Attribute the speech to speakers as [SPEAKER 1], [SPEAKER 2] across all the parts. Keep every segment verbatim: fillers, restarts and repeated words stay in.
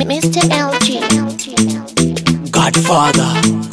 [SPEAKER 1] Mister L G.
[SPEAKER 2] Godfather.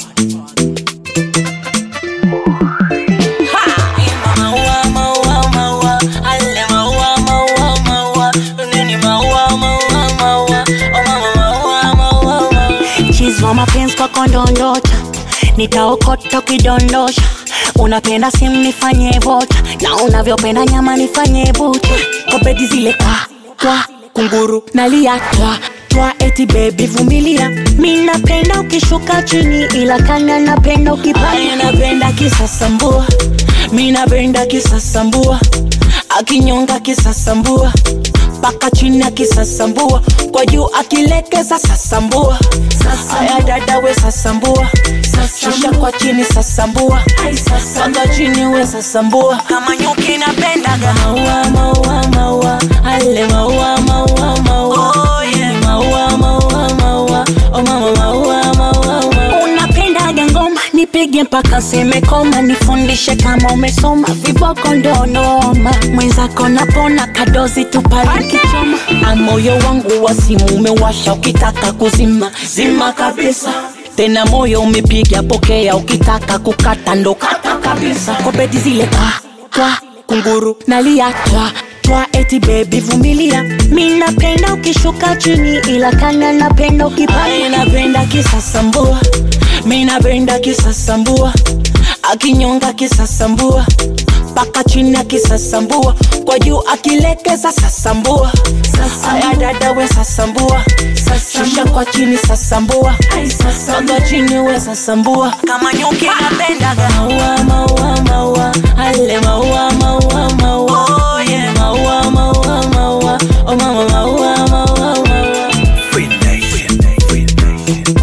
[SPEAKER 3] Chizwa mapenzi kwa kondondocha, nitaokota kidondosha. Unapenda simu nifanye vocha, na unavyopenda nyama nifanye bucha. Kwa bedi zile kwa, kwa, kunguru nalia twa, twa eti baby vumilia. Mi napenda ukishuka chini ila kanya napenda ukipanda. Napenda kisasambua, mi napenda kisasambua. Akinyonga kisasambua, paka chini akisasambua. Kwa juu akilekeza sasambua. Aya dada we sasambua, shusha kwa chini sasambua. Paka chini we sasambua. Kama nyuki napendaga maua, maua, maua. Ale maua, maua, maua. Oh yeah. Maua, maua, maua. Oh mama maua, maua, maua. Unapendaga ngoma, nipige mpaka seme koma. Nifundishe kama umesoma, viboko ndo noma. Mwenzako napona kadozi tupali kichoma. Amoyo wangu wa simu umewasha, ukitaka kuzima zima kabisa. Tena moyo umepiga pokea, ukitaka kukata ndo kata kabisa. Kwa bedi zile kwa, kwa, kunguru nalia twa, twa eti baby vumilia. Mi napenda ukishuka chini ila kanya napenda ukipanda. Napenda kisasambua, mi napenda kisasambua. Akinyonga kisasambua, paka chini akisasambua. Kwa juu akilekeza sasambua. Aya dada we sasambua, shusha kwa chini sasambua. Paka chini we sasambua. Kama nyuki napendaga maua, maua, maua. Ale maua, maua, maua. Oh yeah. Maua, maua, maua. Oh mama maua, maua, maua.
[SPEAKER 2] Free nation, free nation.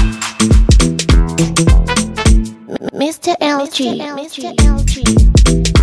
[SPEAKER 1] Mister L G. Mister L G.